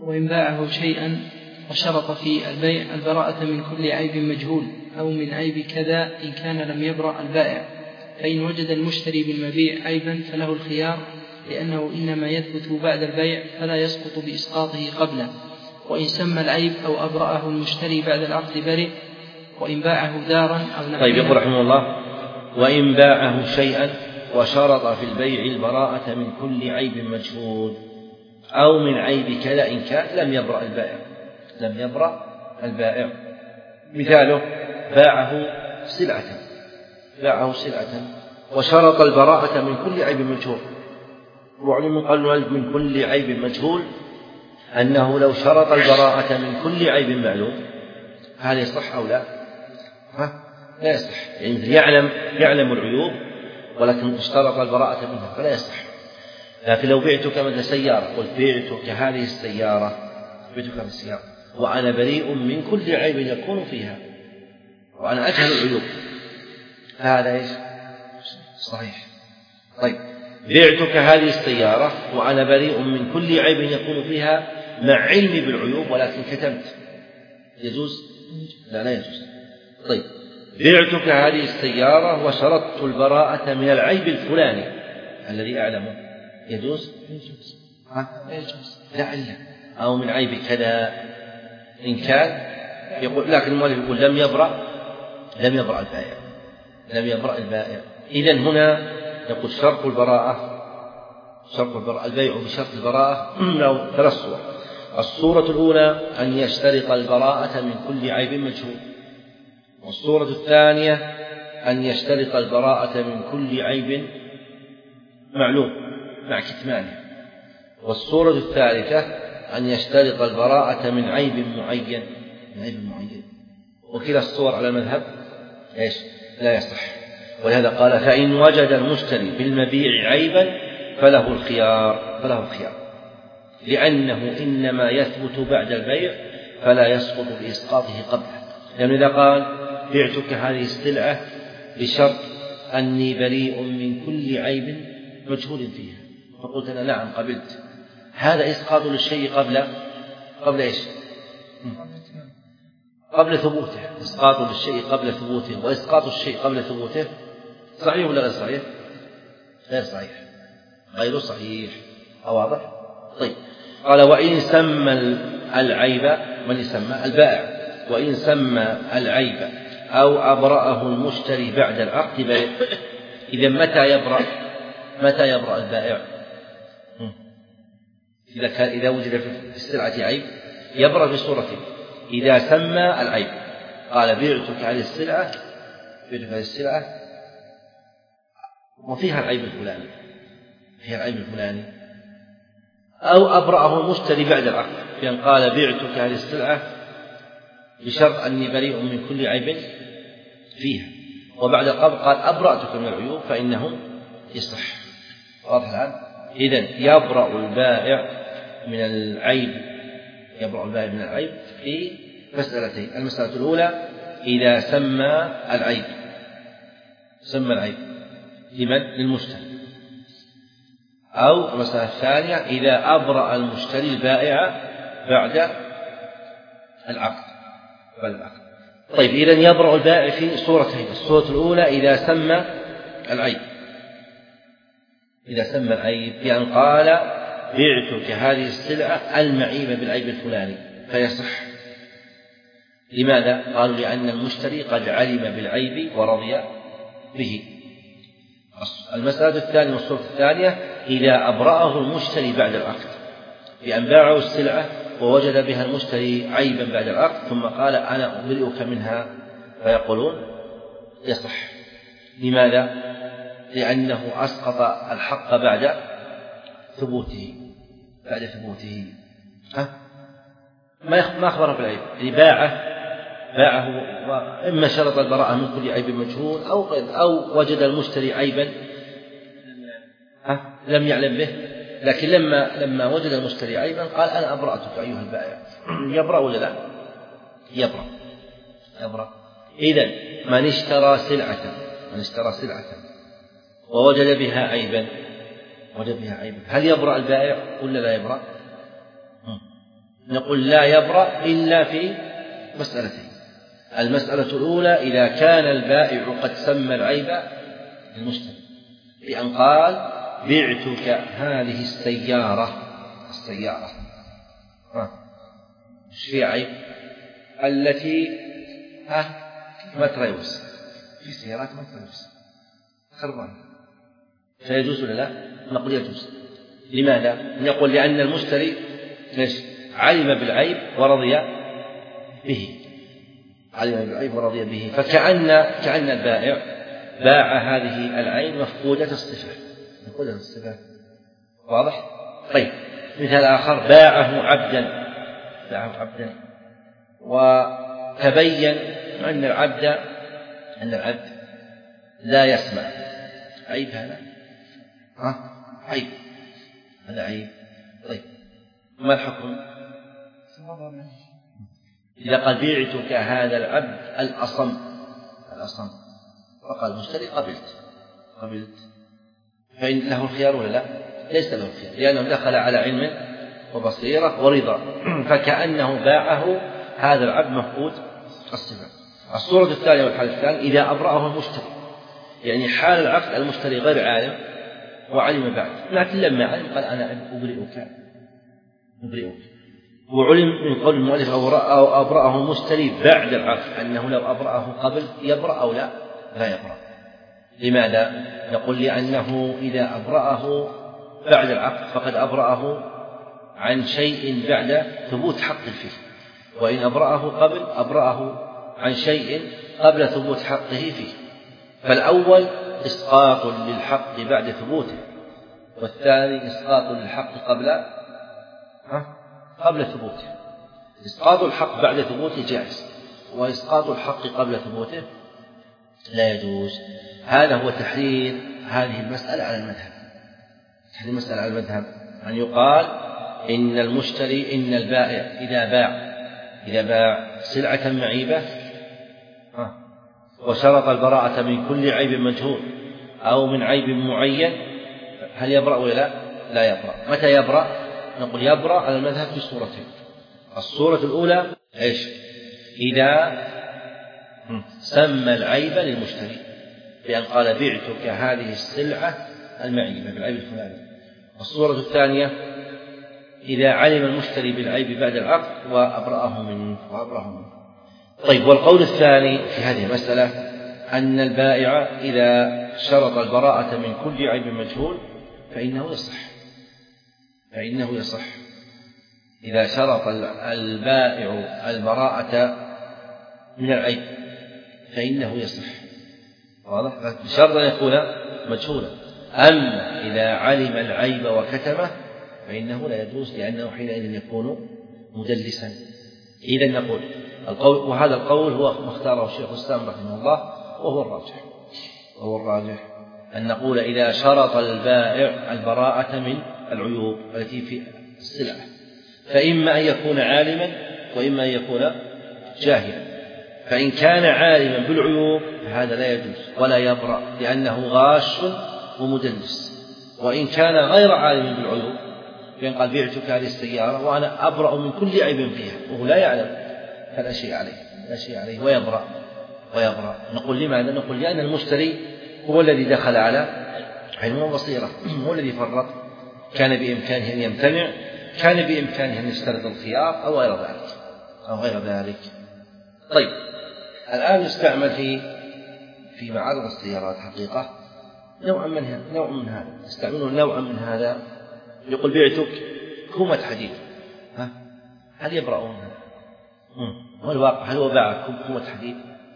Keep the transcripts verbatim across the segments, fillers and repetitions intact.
وإن باعه شيئا وشرط في البيع البراءة من كل عيب مجهول أو من عيب كذا إن كان لم يبرأ البائع، فإن وجد المشتري بالمبيع عيبا فله الخيار، لأنه إنما يثبت بعد البيع فلا يسقط بإسقاطه قبله. وإن سمى العيب أو أبرأه المشتري بعد العقد برئ. وإن باعه دارا أو نحوها. طيب يقول رحمه الله: وإن باعه شيئا وشرط في البيع البراءة من كل عيب مجهول أو من عيب كذا إن كان لم يبرأ البائع لم يبرأ البائع مثاله: باعه سلعة باعه سلعة وشرط البراءة من كل عيب مجهول. وعلم قال من كل عيب مجهول أنه لو شرط البراءة من كل عيب معلوم هل يصح أو لا؟ ها؟ لا يصح، يعني يعلم يعلم العيوب ولكن اشترط البراءة منها فلا يصح. لكن لو بعتك مثل سيارة قلت بعتك هذه السيارة بعتك هذه السيارة وأنا بريء من كل عيب يكون فيها وأنا أجهل العيوب، هذا إيش؟ صحيح. طيب بعتك هذه السيارة وأنا بريء من كل عيب يكون فيها مع علمي بالعيوب ولكن كتمت، يجوز؟ لا لا يجوز. طيب بعتك هذه السيارة وشرطت البراءة من العيب الفلاني الذي أعلمه، يجوز؟ ها؟ يجوز. لا إلا أو من عيب كذا إن كان يقول، لكن المؤلف يقول لم يبرأ لم يبرأ البائع لم يبرأ البائع. إذن هنا يقول شرط البراءة شرط البراءة البيع بشرط البراءة له ثلاث صور. الصورة الأولى أن يشترط البراءة من كل عيب مجهول، والصورة الثانية أن يشترط البراءة من كل عيب معلوم مع كتمانه، والصورة الثالثة أن يشترط البراءة من عيب معين من عيب معين. وكلا الصور على المذهب إيش؟ لا يصح. ولهذا قال: فإن وجد المشتري بالمبيع عيبا فله الخيار فله الخيار لأنه إنما يثبت بعد البيع فلا يسقط بإسقاطه قبله. لأنه إذا قال: بعتك هذه السلعة بشرط أني بريء من كل عيب مجهول فيها، فقلت أنا نعم قبلت، هذا إسقاط للشيء قبل قبل إيش؟ قبل ثبوته. إسقاط للشيء قبل ثبوته، وإسقاط الشيء قبل ثبوته صحيح ولا غير صحيح؟ غير صحيح غير صحيح. واضح؟ طيب قال: وإن سمى العيب، من يسمى؟ البائع. وإن سمى العيب أو أبرأه المشتري بعد العقد برئ. إذا متى يبرأ متى يبرأ البائع؟ إذا كان إذا وجد في السلعة عيب يبرأ بصورته إذا سمى العيب، قال: بعتك هذه السلعة بعتك هذه السلعة وفيها العيب الفلاني فيها العيب الفلاني أو أبرأه المشتري بعد العقد، بأن قال: بعتك هذه السلعة بشرط أني بريء من كل عيب فيها، وبعد القبض قال: أبرأتك من العيوب، فإنه يصح. واضح الآن؟ إذن يبرأ البائع من العيب يبرأ البائع من العيب في مسألتين. المسألة الأولى إذا سمى العيب سمى العيب لمن؟ للمشتري. أو المسألة الثانية إذا أبرأ المشتري البائع بعد العقد بعد العقد. طيب إذن يبرأ البائع في صورتين. الصورة الأولى إذا سمى العيب إذا سمى العيب بأن قال: بعتك هذه السلعة المعيبة بالعيب الفلاني، فيصح. لماذا؟ قالوا: لأن المشتري قد علم بالعيب ورضي به. المسألة الثانية والصورة الثانية إذا أبرأه المشتري بعد العقد بأن باعه السلعة ووجد بها المشتري عيبا بعد العقد ثم قال: أنا أبرئك منها، فيقولون يصح. لماذا؟ لأنه أسقط الحق بعد ثبوته بعد ثبوته ها؟ ما أخبره بالعيب، يعني باعه باعه وإما شرط البراءة من كل عيب مجهول أو أو وجد المشتري عيبا ها؟ لم يعلم به، لكن لما لما وجد المشتري عيبا قال: أنا أبرأتك أيها البائع. يبرأ ولا لا؟ يبرأ يبرأ. إذن من اشترى سلعة من اشترى سلعة ووجد بها عيبا وجد بها عيبا هل يبرأ البائع ولا لا يبرأ؟ نقول لا يبرأ إلا في مسألتين. المسألة الأولى إذا كان البائع قد سمى العيب للمشتري بأن قال بعتك هذه السيارة السيارة ايش في عيب؟ التي ها ما تريوس، في سيارات ما تريوس خربانة، فيجوز ولا لا؟ نقول يجوز. لماذا؟ نقول لأن المشتري ليش؟ علم بالعيب ورضي به، علم بالعيب ورضي به، فكأن كأن البائع باع هذه العين مفقودة الصفة، مفقودة الصفة. واضح؟ طيب مثال آخر، باعه عبدا باعه عبدا وتبين أن العبد أن العبد لا يسمع، عيب هذا؟ ها؟ عيب، هذا عيب. طيب ما الحكم؟ إذا قال بعتك هذا العبد الأصم الأصم فقال المشتري قبلت قبلت فإن له الخيار ولا لا؟ ليس له الخيار، لأنه دخل على علم وبصيرة ورضا، فكأنه باعه هذا العبد مفقود الصفة. الصورة الثانية والحال الثاني إذا أبرأه المشتري، يعني حال العقد المشتري غير عالم وعلم بعد، لكن لما علم قال أنا أبرئك أبرئك وعلم من قول المؤلف أو أبرأه المشتري بعد العقد أنه لو أبرأه قبل يبرأ أو لا لا يبرأ. لماذا؟ نقول لأنه إذا أبرأه بعد العقد فقد أبرأه عن شيء بعد ثبوت حق فيه، وإن أبرأه قبل أبرأه عن شيء قبل ثبوت حقه فيه، فالأول إسقاط للحق بعد ثبوته، والثاني إسقاط للحق قبل ها؟ قبل ثبوته. إسقاط الحق بعد ثبوته جائز، وإسقاط الحق قبل ثبوته لا يجوز. هذا هو تحرير هذه المسألة على المذهب. تحرير المسألة على المذهب أن يقال إن المشتري إن البائع إذا باع إذا باع سلعة معيبة وشرط البراءة من كل عيب مجهول أو من عيب معين، هل يبرأ ولا لا؟ لا يبرأ. متى يبرأ؟ نقول يبرأ على المذهب في صورتين. الصورة الأولى إيش؟ إذا سمى العيب للمشتري بأن قال بعتك هذه السلعة المعيبة بالعيب الفلاني. الصورة الثانية إذا علم المشتري بالعيب بعد العقد وأبرأه منه وأبرأه منه. طيب، والقول الثاني في هذه المسألة أن البائع إذا شرط البراءة من كل عيب مجهول فإنه يصح فإنه يصح إذا شرط البائع البراءة من العيب فإنه يصح. واضح؟ بشرط أن يكون مجهولا. أما إذا علم العيب وكتمه فإنه لا يجوز، لأنه حينئذ يكون مدلسا. إذن نقول القول، وهذا القول هو ما اختاره الشيخ الإسلام رحمه الله وهو الراجح وهو الراجح أن نقول إذا شرط البائع البراءة من العيوب التي في السلعة فإما أن يكون عالما وإما أن يكون جاهلا. فإن كان عالما بالعيوب هذا لا يجوز ولا يبرأ لأنه غاش ومدلس. وإن كان غير عالم بالعيوب فإن قال بعتك هذه السيارة وأنا أبرأ من كل عيب فيها وهو لا يعلم فلا شيء عليه لا شيء عليه ويبرأ ويبرأ. نقول لماذا؟ نقول لأن المشتري هو الذي دخل على علم وبصيرة، هو الذي فرط، كان بإمكانه أن يمتنع، كان بإمكانه أن يشترط الخيار أو غير ذلك أو غير ذلك. طيب، الآن يستعمل في في معارض السيارات حقيقة نوع من هذا نوع من هذا يستعملون نوعا من هذا. يقول بعتك كومة حديد، ها هل يبرؤون؟ هو الواقع هل هو باع كومة حديد؟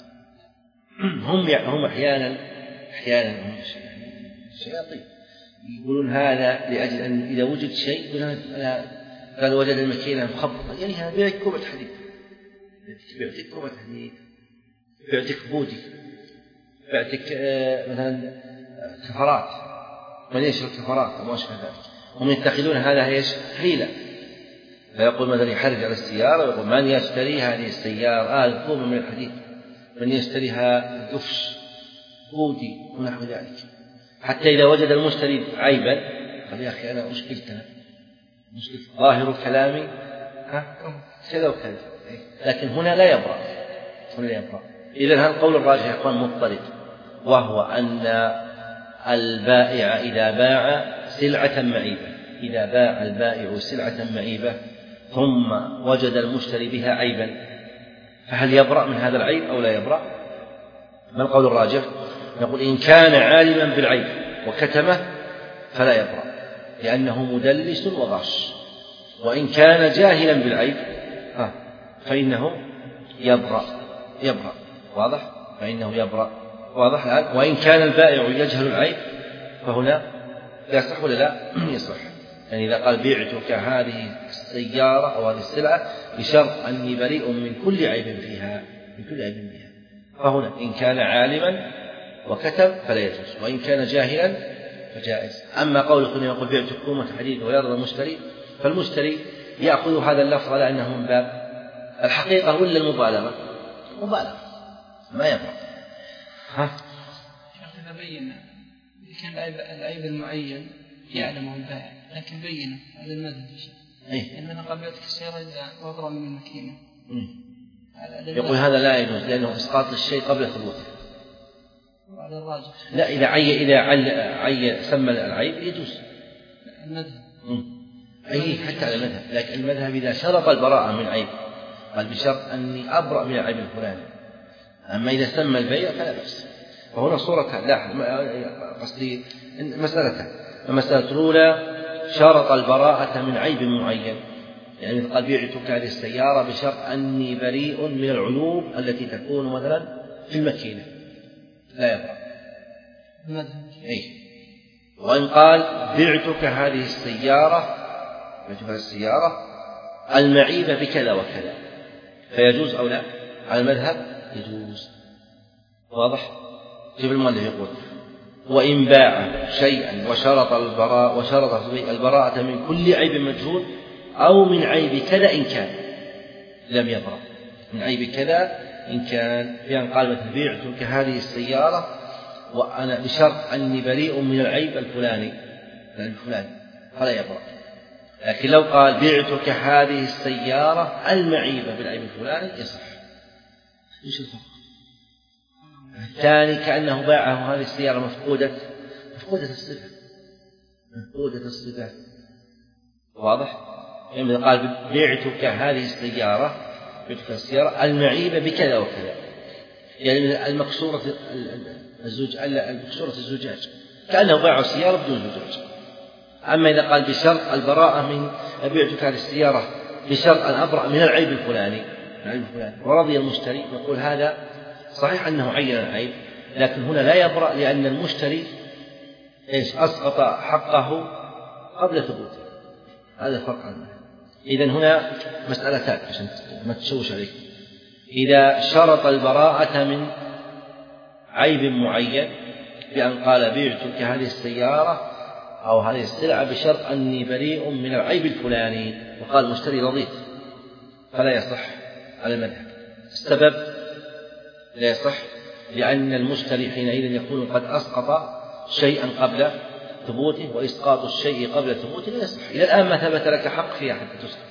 هم هم أحيانا أحيانا هم شياطين يقولون هذا لأجل أن إذا وجد شيء قال وجد الماكينة مخبطة، يعني هذا بيعك كومة حديد، بيعتك كومة حديد، بيعتك بودي، بيعتك مثلا كفرات، من يشتري كفرات أو ما أشبه ذلك. هم يتخذون هذا ايش؟ حيلة. فيقول مثلا يحرج على السيارة ويقول من يشتري هذه السيارة هذه كومة من الحديد، من يشتريها دفش بودي ونحو ذلك، حتى إذا وجد المشتري عيبا قال يا أخي أنا مشكلتنا مشكلة ظاهر كلامي كذا وكذا، لكن هنا لا يبرأ، هنا لا يبرأ. إذن هذا القول الراجح يكون مضطرد، وهو أن البائع إذا باع سلعة معيبة، إذا باع البائع سلعة معيبة ثم وجد المشتري بها عيبا، فهل يبرأ من هذا العيب أو لا يبرأ؟ ما القول الراجح؟ نقول إن كان عالما بالعيب وكتمه فلا يبرأ، لأنه مدلس وغاش. وإن كان جاهلا بالعيب فإنه يبرأ، يبرأ واضح؟ فإنه يبرأ واضح الآن. وإن كان البائع يجهل العيب فهنا يصح ولا لا؟ يصح. يعني إذا قال بعتك هذه السيارة أو هذه السلعة بشرط أني بريء من كل عيب فيها، من كل عيب فيها، فهنا إن كان عالما وكتب فلا يجوز، وإن كان جاهلا فجائز. أما قوله يقول بعتك كومة حديد ويرضى المشتري، فالمشتري يأخذ هذا اللفظ على أنه من باب الحقيقة ولا المبالغة؟ مبالغة، ما يبرأ. ها؟ إذا بين كان العيب, العيب المعين يعلمه البائع لكن بينه هذا المذهب، يعني أنا قبلتك السيارة إذا وضع من الماكينة، يقول هذا لا يجوز لأنه إسقاط الشيء قبل ثبوته. وعلى الراجح لا، إذا عي إذا عي, عي سمى العيب يجوز المذهب، أي حتى على المذهب. لكن المذهب إذا شرط البراءة من عيب قال بشرط أني أبرأ من العيب الفلاني، أما إذا سمى البيع فلا بأس. وهنا صورة لا قصدي مسألتان. المسألة الأولى شرط البراءة من عيب معين، يعني قال بعتك هذه السيارة بشرط أني بريء من العيوب التي تكون مثلا في الماكينة، لا يبرأ المذهب. أي. وإن قال بعتك هذه السيارة، بعتك هذه السيارة المعيبة بكذا وكذا، فيجوز أو لا؟ على المذهب يجوز. واضح؟ شوف المؤلف يقول وإن باع شيئا وشرط البراءة وشرط البراءة من كل عيب مجهول أو من عيب كذا إن كان لم يبرأ، من عيب كذا إن كان، يعني قال مثل بعتك هذه السيارة وأنا بشرط أني بريء من العيب الفلاني الفلاني فلا يبرأ. لكن لو قال بعتك هذه السيارة المعيبة بالعيب الفلاني يصح. إيش الفرق؟ الثاني كأنه باعه هذه السيارة مفقودة مفقودة الصفة، مفقودة الصفة. واضح؟ يعني قال بعتك هذه السيارة، بعتك السيارة المعيبة بكذا وكذا، يعني المكسورة الزج المكسورة الزجاج، كأنه باع السيارة بدون زجاج. أما إذا قال بشرط البراءة من بعتك هذه السيارة بشرط أن أبرأ من العيب الفلاني، العيب الفلاني، ورضي المشتري، نقول هذا صحيح أنه عين العيب، لكن هنا لا يبرأ لأن المشتري إيش أسقط حقه قبل ثبوته. هذا الفرق عنه. إذن هنا مسألتان عشان ما تشوش عليك. إذا شرط البراءة من عيب معين بأن قال بعتك هذه السيارة أو هذه السلعة بشرط أني بريء من العيب الفلاني، وقال المشتري رضيت، فلا يصح على المذهب. السبب لا يصح لأن المشتري حينئذ يكون قد أسقط شيئا قبل ثبوته، وإسقاط الشيء قبل ثبوته لا يصح. إلى الآن ما ثبت لك حق فيها حتى تسقط.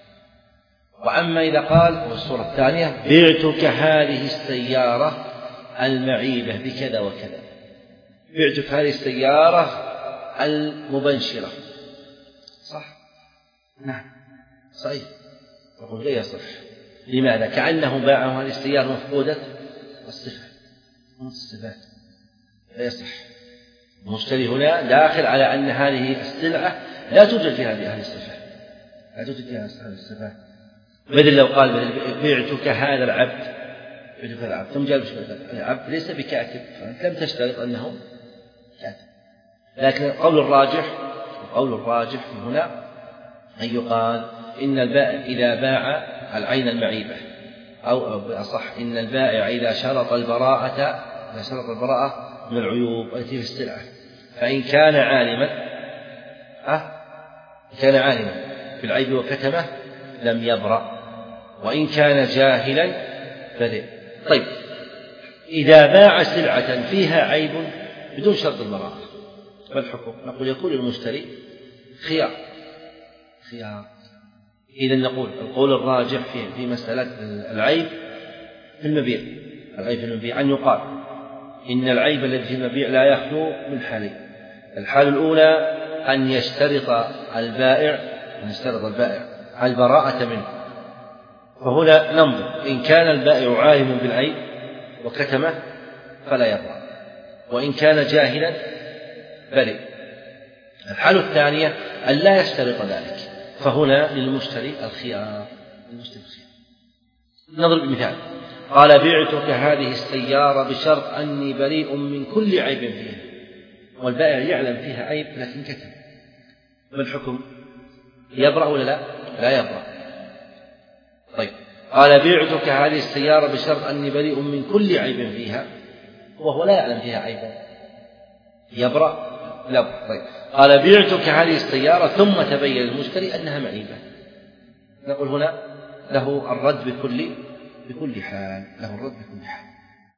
وأما إذا قال والصورة الثانية بعتك هذه السيارة المعيبة بكذا وكذا، بعتك هذه السيارة المبنشرة، صح؟ نعم صحيح. يقول لا يصح. لماذا؟ كأنه باعه هذه السيارة مفقودة الصفة، الصفات، لا يصح. المشتري هنا داخل على أن هذه السلعة لا توجد في هذه الصفة، لا توجد في هذه الصفة. مثل لو قال بعتك هذا العبد، بعتك هذا العبد، ثم جاء العبد ليس بكاتب، فأنت لم تشترط أنه كاتب. لكن القول الراجح، القول الراجح هنا أن يقال إن البائع إذا باع العين المعيبة، أو أصح إن البائع إذا شرط البراءة، إذا شرط البراءة من العيوب التي في السلعة، فإن كان عالما أه كان عالما بالعيب وكتمه لم يبرأ، وإن كان جاهلا برئ. طيب إذا باع سلعة فيها عيب بدون شرط البراءة ما الحكم؟ نقول يقول المشتري خيار، خيار إذن نقول القول الراجح في في مسألة العيب في المبيع، العيب في المبيع أن يقال إن العيب الذي في المبيع لا يخلو من حالين. الحال الأولى أن يشترط البائع أن يشترط البائع البراءة منه، فهنا ننظر إن كان البائع عالم بالعيب وكتمه فلا يبرأ، وإن كان جاهلا برئ. الحالة الثانية أن لا يشترط ذلك، فهنا للمشتري الخيار. نضرب مثال: قال بعتك هذه السيارة بشرط أني بريء من كل عيب فيها، والبائع يعلم فيها عيب لكن كتم، ما الحكم؟ يبرأ ولا لا؟ لا يبرأ. طيب، قال بعتك هذه السيارة بشرط أني بريء من كل عيب فيها، وهو لا يعلم فيها عيبا، يبرأ؟ لا. طيب، قال بعتك هذه السيارة ثم تبين للمشتري أنها معيبة، نقول هنا له الرد بكل بكل حال، له الرد بكل حال.